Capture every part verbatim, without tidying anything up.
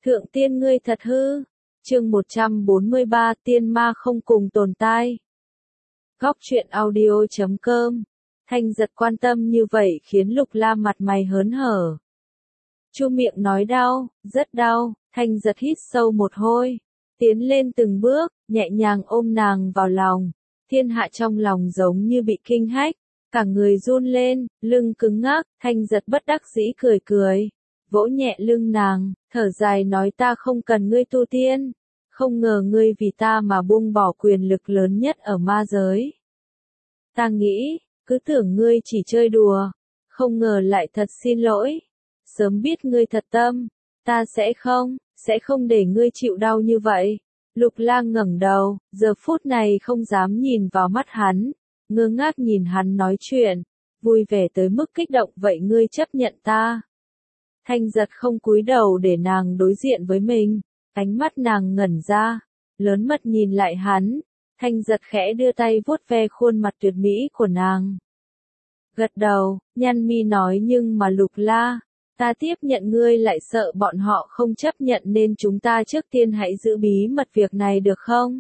Thượng tiên ngươi thật hư. Chương một trăm bốn mươi ba Tiên ma không cùng tồn tại. Góc truyện audio chấm com. Thanh Giật quan tâm như vậy khiến Lục La mặt mày hớn hở. Chu miệng nói đau, rất đau. Thanh Giật hít sâu một hơi, tiến lên từng bước, nhẹ nhàng ôm nàng vào lòng. Thiên hạ trong lòng giống như bị kinh hách, cả người run lên, lưng cứng ngắc. Thanh Giật bất đắc dĩ cười cười, vỗ nhẹ lưng nàng, thở dài nói ta không cần ngươi tu tiên, không ngờ ngươi vì ta mà buông bỏ quyền lực lớn nhất ở ma giới. Ta nghĩ, cứ tưởng ngươi chỉ chơi đùa, không ngờ lại thật xin lỗi. Sớm biết ngươi thật tâm, ta sẽ không, sẽ không để ngươi chịu đau như vậy. Lục Lang ngẩng đầu, giờ phút này không dám nhìn vào mắt hắn, ngơ ngác nhìn hắn nói chuyện, vui vẻ tới mức kích động. Vậy ngươi chấp nhận ta? Thanh Giật không cúi đầu để nàng đối diện với mình, ánh mắt nàng ngẩn ra, lớn mật nhìn lại hắn. Thanh Giật khẽ đưa tay vuốt ve khuôn mặt tuyệt mỹ của nàng. Gật đầu, nhăn mi nói nhưng mà Lục La, ta tiếp nhận ngươi lại sợ bọn họ không chấp nhận nên chúng ta trước tiên hãy giữ bí mật việc này được không?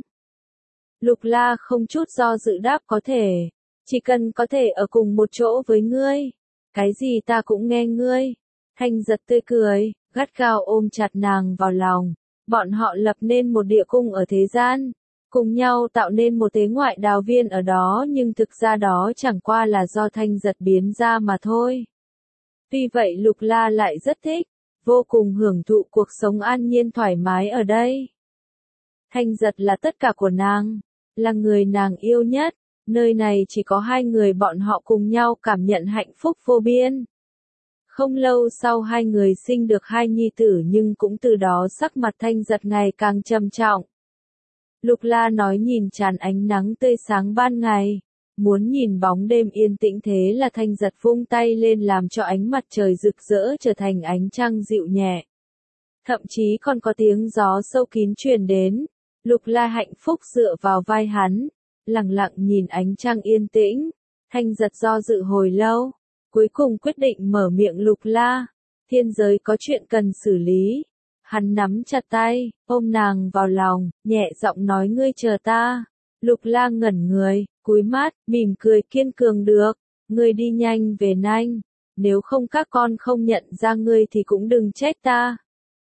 Lục La không chút do dự đáp có thể, chỉ cần có thể ở cùng một chỗ với ngươi, cái gì ta cũng nghe ngươi. Thanh Giật tươi cười, gắt gao ôm chặt nàng vào lòng. Bọn họ lập nên một địa cung ở thế gian, cùng nhau tạo nên một thế ngoại đào viên ở đó, nhưng thực ra đó chẳng qua là do Thanh Giật biến ra mà thôi. Tuy vậy Lục La lại rất thích, vô cùng hưởng thụ cuộc sống an nhiên thoải mái ở đây. Thanh Giật là tất cả của nàng, là người nàng yêu nhất, nơi này chỉ có hai người bọn họ cùng nhau cảm nhận hạnh phúc vô biên. Không lâu sau hai người sinh được hai nhi tử, nhưng cũng từ đó sắc mặt Thanh Giật ngày càng trầm trọng. Lục La nói nhìn tràn ánh nắng tươi sáng ban ngày, muốn nhìn bóng đêm yên tĩnh, thế là Thanh Giật vung tay lên làm cho ánh mặt trời rực rỡ trở thành ánh trăng dịu nhẹ. Thậm chí còn có tiếng gió sâu kín truyền đến. Lục La hạnh phúc dựa vào vai hắn, lặng lặng nhìn ánh trăng yên tĩnh. Thanh Giật do dự hồi lâu, cuối cùng quyết định mở miệng. Lục La, thiên giới có chuyện cần xử lý. Hắn nắm chặt tay, ôm nàng vào lòng, nhẹ giọng nói ngươi chờ ta. Lục La ngẩn người, cúi mắt, mỉm cười kiên cường được, ngươi đi nhanh về nhanh, nếu không các con không nhận ra ngươi thì cũng đừng trách ta.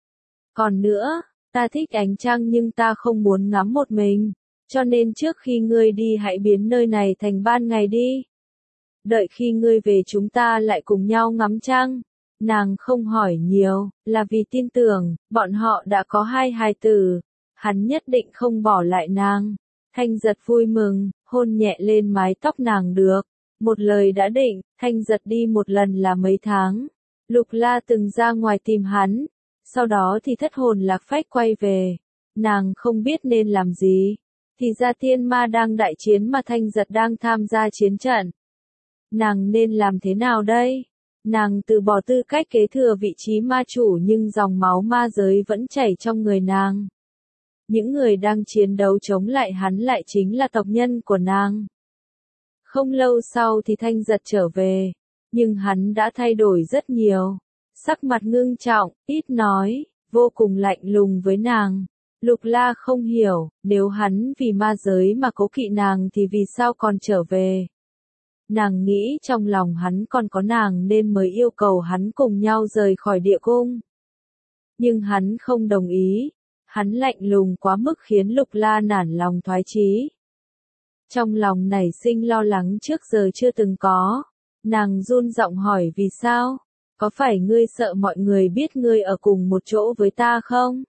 Còn nữa, ta thích ánh trăng nhưng ta không muốn ngắm một mình, cho nên trước khi ngươi đi hãy biến nơi này thành ban ngày đi. Đợi khi ngươi về chúng ta lại cùng nhau ngắm trăng. Nàng không hỏi nhiều, là vì tin tưởng, bọn họ đã có hai hài tử, hắn nhất định không bỏ lại nàng. Thanh Giật vui mừng, hôn nhẹ lên mái tóc nàng được. Một lời đã định, Thanh Giật đi một lần là mấy tháng. Lục La từng ra ngoài tìm hắn, sau đó thì thất hồn lạc phách quay về. Nàng không biết nên làm gì, thì ra thiên ma đang đại chiến mà Thanh Giật đang tham gia chiến trận. Nàng nên làm thế nào đây? Nàng từ bỏ tư cách kế thừa vị trí ma chủ nhưng dòng máu ma giới vẫn chảy trong người nàng. Những người đang chiến đấu chống lại hắn lại chính là tộc nhân của nàng. Không lâu sau thì Thanh Giật trở về, nhưng hắn đã thay đổi rất nhiều. Sắc mặt ngưng trọng, ít nói, vô cùng lạnh lùng với nàng. Lục La không hiểu, nếu hắn vì ma giới mà cố kỵ nàng thì vì sao còn trở về. Nàng nghĩ trong lòng hắn còn có nàng nên mới yêu cầu hắn cùng nhau rời khỏi địa cung. Nhưng hắn không đồng ý, hắn lạnh lùng quá mức khiến Lục La nản lòng thoái chí. Trong lòng nảy sinh lo lắng trước giờ chưa từng có, nàng run giọng hỏi vì sao, có phải ngươi sợ mọi người biết ngươi ở cùng một chỗ với ta không?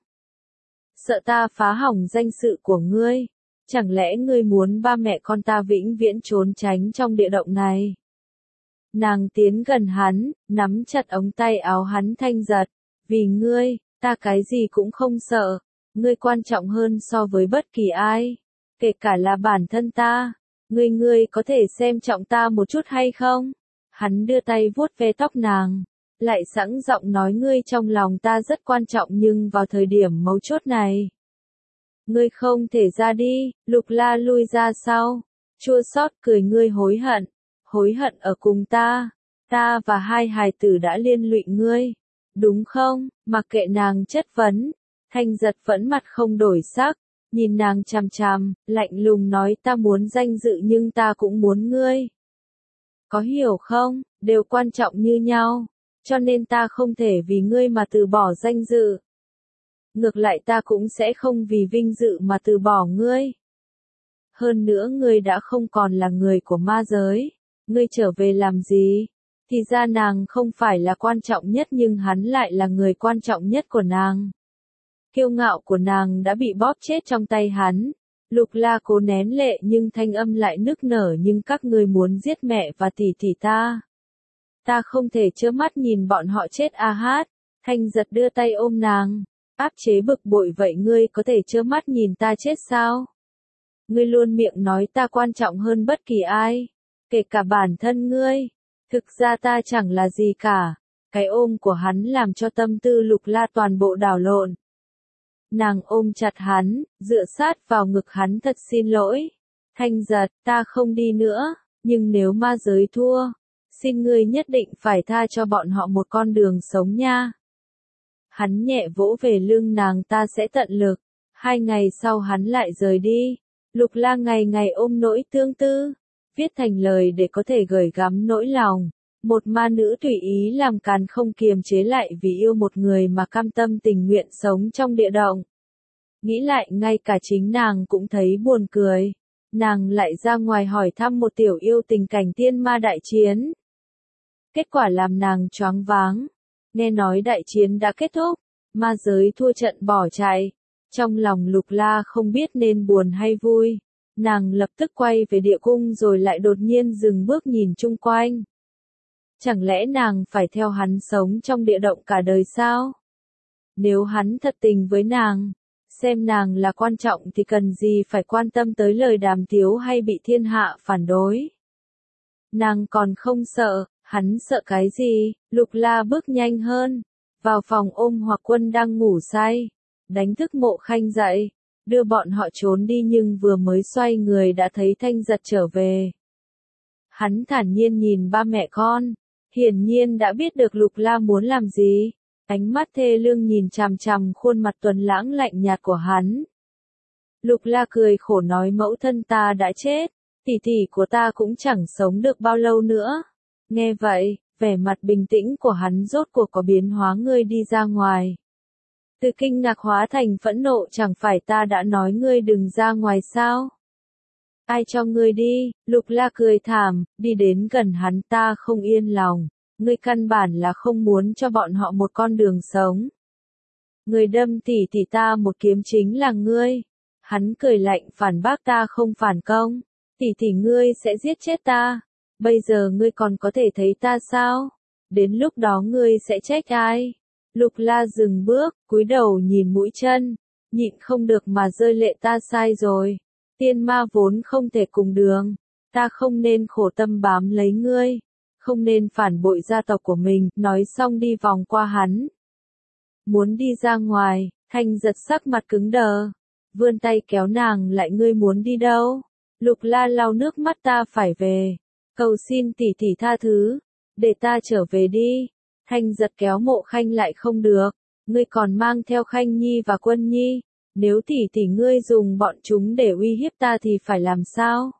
Sợ ta phá hỏng danh dự của ngươi? Chẳng lẽ ngươi muốn ba mẹ con ta vĩnh viễn trốn tránh trong địa động này? Nàng tiến gần hắn, nắm chặt ống tay áo hắn. Thanh Giật, vì ngươi, ta cái gì cũng không sợ, ngươi quan trọng hơn so với bất kỳ ai, kể cả là bản thân ta, ngươi ngươi có thể xem trọng ta một chút hay không? Hắn đưa tay vuốt ve tóc nàng, lại sẵn giọng nói ngươi trong lòng ta rất quan trọng nhưng vào thời điểm mấu chốt này. Ngươi không thể ra đi. Lục La lui ra sau, chua xót cười ngươi hối hận, hối hận ở cùng ta, ta và hai hài tử đã liên lụy ngươi, đúng không? Mặc kệ nàng chất vấn, Thanh giật vẫn mặt không đổi sắc, nhìn nàng chằm chằm, lạnh lùng nói ta muốn danh dự nhưng ta cũng muốn ngươi. Có hiểu không, đều quan trọng như nhau, cho nên ta không thể vì ngươi mà từ bỏ danh dự. Ngược lại ta cũng sẽ không vì vinh dự mà từ bỏ ngươi. Hơn nữa ngươi đã không còn là người của ma giới, ngươi trở về làm gì? Thì ra nàng không phải là quan trọng nhất nhưng hắn lại là người quan trọng nhất của nàng. Kiêu ngạo của nàng đã bị bóp chết trong tay hắn. Lục La cố nén lệ nhưng thanh âm lại nức nở nhưng các ngươi muốn giết mẹ và tỷ tỷ ta. Ta không thể trơ mắt nhìn bọn họ chết a hát. Thanh giật đưa tay ôm nàng, áp chế bực bội vậy ngươi có thể trơ mắt nhìn ta chết sao? Ngươi luôn miệng nói ta quan trọng hơn bất kỳ ai, kể cả bản thân ngươi. Thực ra ta chẳng là gì cả. Cái ôm của hắn làm cho tâm tư Lục La toàn bộ đảo lộn. Nàng ôm chặt hắn, dựa sát vào ngực hắn thật xin lỗi. Thanh giật, ta không đi nữa, nhưng nếu ma giới thua, xin ngươi nhất định phải tha cho bọn họ một con đường sống nha. Hắn nhẹ vỗ về lưng nàng ta sẽ tận lực. Hai ngày sau hắn lại rời đi. Lục La ngày ngày ôm nỗi tương tư, viết thành lời để có thể gửi gắm nỗi lòng. Một ma nữ tùy ý làm càn không kiềm chế lại vì yêu một người mà cam tâm tình nguyện sống trong địa động. Nghĩ lại ngay cả chính nàng cũng thấy buồn cười. Nàng lại ra ngoài hỏi thăm một tiểu yêu tình cảnh tiên ma đại chiến. Kết quả làm nàng choáng váng. Nghe nói đại chiến đã kết thúc, ma giới thua trận bỏ chạy. Trong lòng Lục La không biết nên buồn hay vui. Nàng lập tức quay về địa cung rồi lại đột nhiên dừng bước nhìn chung quanh. Chẳng lẽ nàng phải theo hắn sống trong địa động cả đời sao? Nếu hắn thật tình với nàng, xem nàng là quan trọng thì cần gì phải quan tâm tới lời đàm tiếu hay bị thiên hạ phản đối. Nàng còn không sợ, hắn sợ cái gì? Lục La bước nhanh hơn, vào phòng ôm Hoặc Quân đang ngủ say, đánh thức Mộ Khanh dậy, đưa bọn họ trốn đi nhưng vừa mới xoay người đã thấy Thanh Giật trở về. Hắn thản nhiên nhìn ba mẹ con, hiển nhiên đã biết được Lục La muốn làm gì, ánh mắt thê lương nhìn chằm chằm khuôn mặt tuấn lãng lạnh nhạt của hắn. Lục La cười khổ nói mẫu thân ta đã chết, tỷ tỷ của ta cũng chẳng sống được bao lâu nữa. Nghe vậy, vẻ mặt bình tĩnh của hắn rốt cuộc có biến hóa ngươi đi ra ngoài. Từ kinh ngạc hóa thành phẫn nộ chẳng phải ta đã nói ngươi đừng ra ngoài sao? Ai cho ngươi đi? Lục La cười thảm, đi đến gần hắn ta không yên lòng. Ngươi căn bản là không muốn cho bọn họ một con đường sống. Người đâm tỷ tỷ ta một kiếm chính là ngươi. Hắn cười lạnh phản bác ta không phản công. Tỷ tỷ ngươi sẽ giết chết ta. Bây giờ ngươi còn có thể thấy ta sao? Đến lúc đó ngươi sẽ trách ai? Lục La dừng bước, cúi đầu nhìn mũi chân, nhịn không được mà rơi lệ ta sai rồi. Tiên ma vốn không thể cùng đường, ta không nên khổ tâm bám lấy ngươi, không nên phản bội gia tộc của mình, nói xong đi vòng qua hắn. Muốn đi ra ngoài, Thanh Giật sắc mặt cứng đờ, vươn tay kéo nàng lại ngươi muốn đi đâu? Lục La lau nước mắt ta phải về, cầu xin tỷ tỷ tha thứ, để ta trở về đi. Thanh Giật kéo Mộ Khanh lại không được, ngươi còn mang theo Khanh Nhi và Quân Nhi, nếu tỷ tỷ ngươi dùng bọn chúng để uy hiếp ta thì phải làm sao?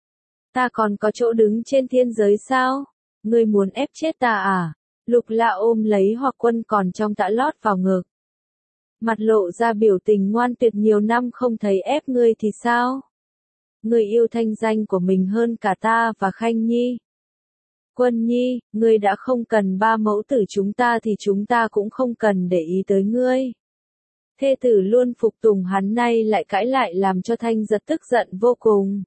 Ta còn có chỗ đứng trên thiên giới sao? Ngươi muốn ép chết ta à? Lục La ôm lấy Hoặc Quân còn trong tã lót vào ngực. Mặt lộ ra biểu tình ngoan tuyệt nhiều năm không thấy ép ngươi thì sao? Ngươi yêu thanh danh của mình hơn cả ta và Khanh Nhi. Quân Nhi, ngươi đã không cần ba mẫu tử chúng ta thì chúng ta cũng không cần để ý tới ngươi. Thê tử luôn phục tùng hắn nay lại cãi lại làm cho Thanh Giật tức giận vô cùng.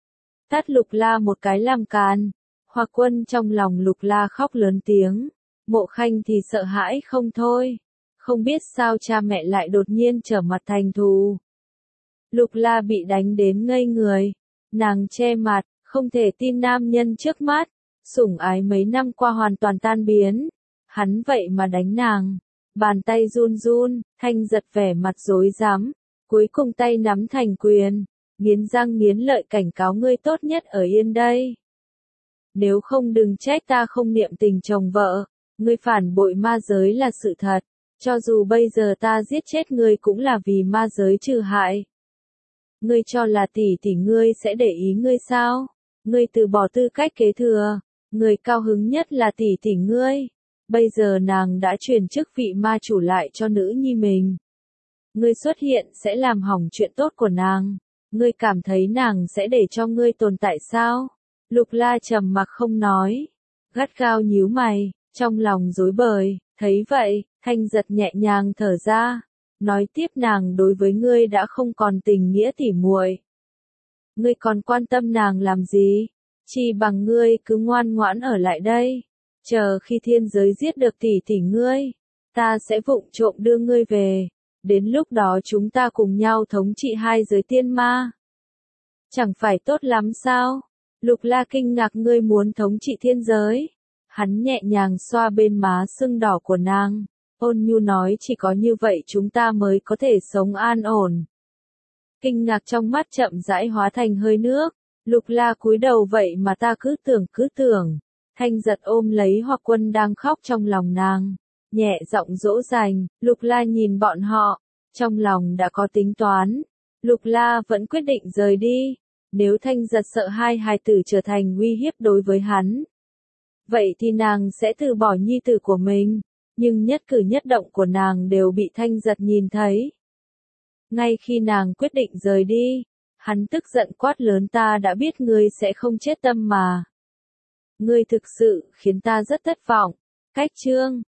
Tát Lục La một cái làm càn. Hoặc Quân trong lòng Lục La khóc lớn tiếng. Mộ Khanh thì sợ hãi không thôi. Không biết sao cha mẹ lại đột nhiên trở mặt thành thù. Lục La bị đánh đến ngây người. Nàng che mặt, không thể tin nam nhân trước mắt. Sủng ái mấy năm qua hoàn toàn tan biến. Hắn vậy mà đánh nàng. Bàn tay run run, Thanh Giật vẻ mặt rối rắm. Cuối cùng tay nắm thành quyền. Nghiến răng nghiến lợi cảnh cáo ngươi tốt nhất ở yên đây. Nếu không đừng trách ta không niệm tình chồng vợ. Ngươi phản bội ma giới là sự thật. Cho dù bây giờ ta giết chết ngươi cũng là vì ma giới trừ hại. Ngươi cho là tỷ tỷ ngươi sẽ để ý ngươi sao? Ngươi từ bỏ tư cách kế thừa, người cao hứng nhất là tỷ tỷ ngươi. Bây giờ nàng đã truyền chức vị ma chủ lại cho nữ nhi mình. Ngươi xuất hiện sẽ làm hỏng chuyện tốt của nàng. Ngươi cảm thấy nàng sẽ để cho ngươi tồn tại sao? Lục La trầm mặc không nói, gắt gao nhíu mày, trong lòng rối bời. Thấy vậy, Thanh Giật nhẹ nhàng thở ra, nói tiếp nàng đối với ngươi đã không còn tình nghĩa tỉ muội. Ngươi còn quan tâm nàng làm gì? Chỉ bằng ngươi cứ ngoan ngoãn ở lại đây, chờ khi thiên giới giết được tỷ tỷ ngươi, ta sẽ vụng trộm đưa ngươi về, đến lúc đó chúng ta cùng nhau thống trị hai giới tiên ma. Chẳng phải tốt lắm sao? Lục La kinh ngạc, ngươi muốn thống trị thiên giới? Hắn nhẹ nhàng xoa bên má sưng đỏ của nàng, ôn nhu nói chỉ có như vậy chúng ta mới có thể sống an ổn. Kinh ngạc trong mắt chậm rãi hóa thành hơi nước, Lục La cúi đầu, vậy mà ta cứ tưởng cứ tưởng. Thanh Giật ôm lấy Hoặc Quân đang khóc trong lòng nàng, nhẹ giọng dỗ dành. Lục La nhìn bọn họ, trong lòng đã có tính toán. Lục La vẫn quyết định rời đi, nếu Thanh Giật sợ hai hài tử trở thành uy hiếp đối với hắn, vậy thì nàng sẽ từ bỏ nhi tử của mình, nhưng nhất cử nhất động của nàng đều bị Thanh Giật nhìn thấy. Ngay khi nàng quyết định rời đi, hắn tức giận quát lớn, ta đã biết ngươi sẽ không chết tâm mà. Ngươi thực sự khiến ta rất thất vọng. Cách chương